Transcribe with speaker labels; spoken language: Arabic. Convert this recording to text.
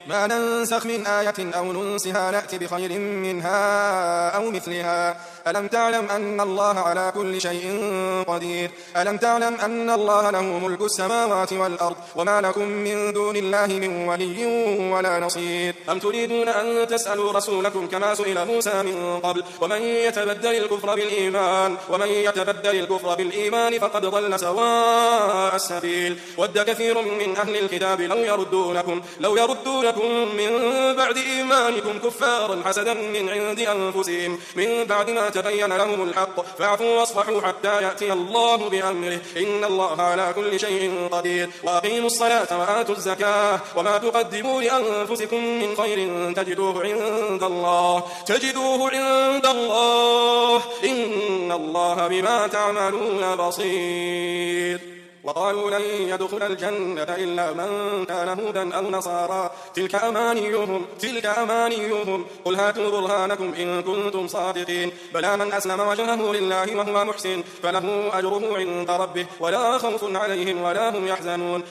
Speaker 1: ما ننسخ من آية أو ننسها نأت بخير منها أو مثلها ألم تعلم أن الله على كل شيء قدير ألم تعلم أن الله له ملك السماوات والأرض وما لكم من دون الله من ولي ولا نصير أم تريدون أن تسألوا رسولكم كما سئل موسى من قبل ومن يتبدل الكفر بالإيمان فقد ضل سواء السبيل ود كثير من أهل الكتاب لو يردونكم من بعد إيمانكم كفارا حسدا من عند أنفسهم من بعد ما تبين لهم الحق فاعفوا واصفحوا حتى يأتي الله بأمره إن الله على كل شيء قدير وأقيموا الصلاة وآتوا الزكاة وما تقدموا لأنفسكم من خير تجدوه عند الله إن الله بما تعملون بصير وقالوا لن يدخل الجنة إلا من كان هودا أو نصارى تلك أمانيهم قل هاتوا برهانكم إن كنتم صادقين بلى من أسلم وجهه لله وهو محسن فله أجره عند ربه ولا خوف عليهم ولا هم يحزنون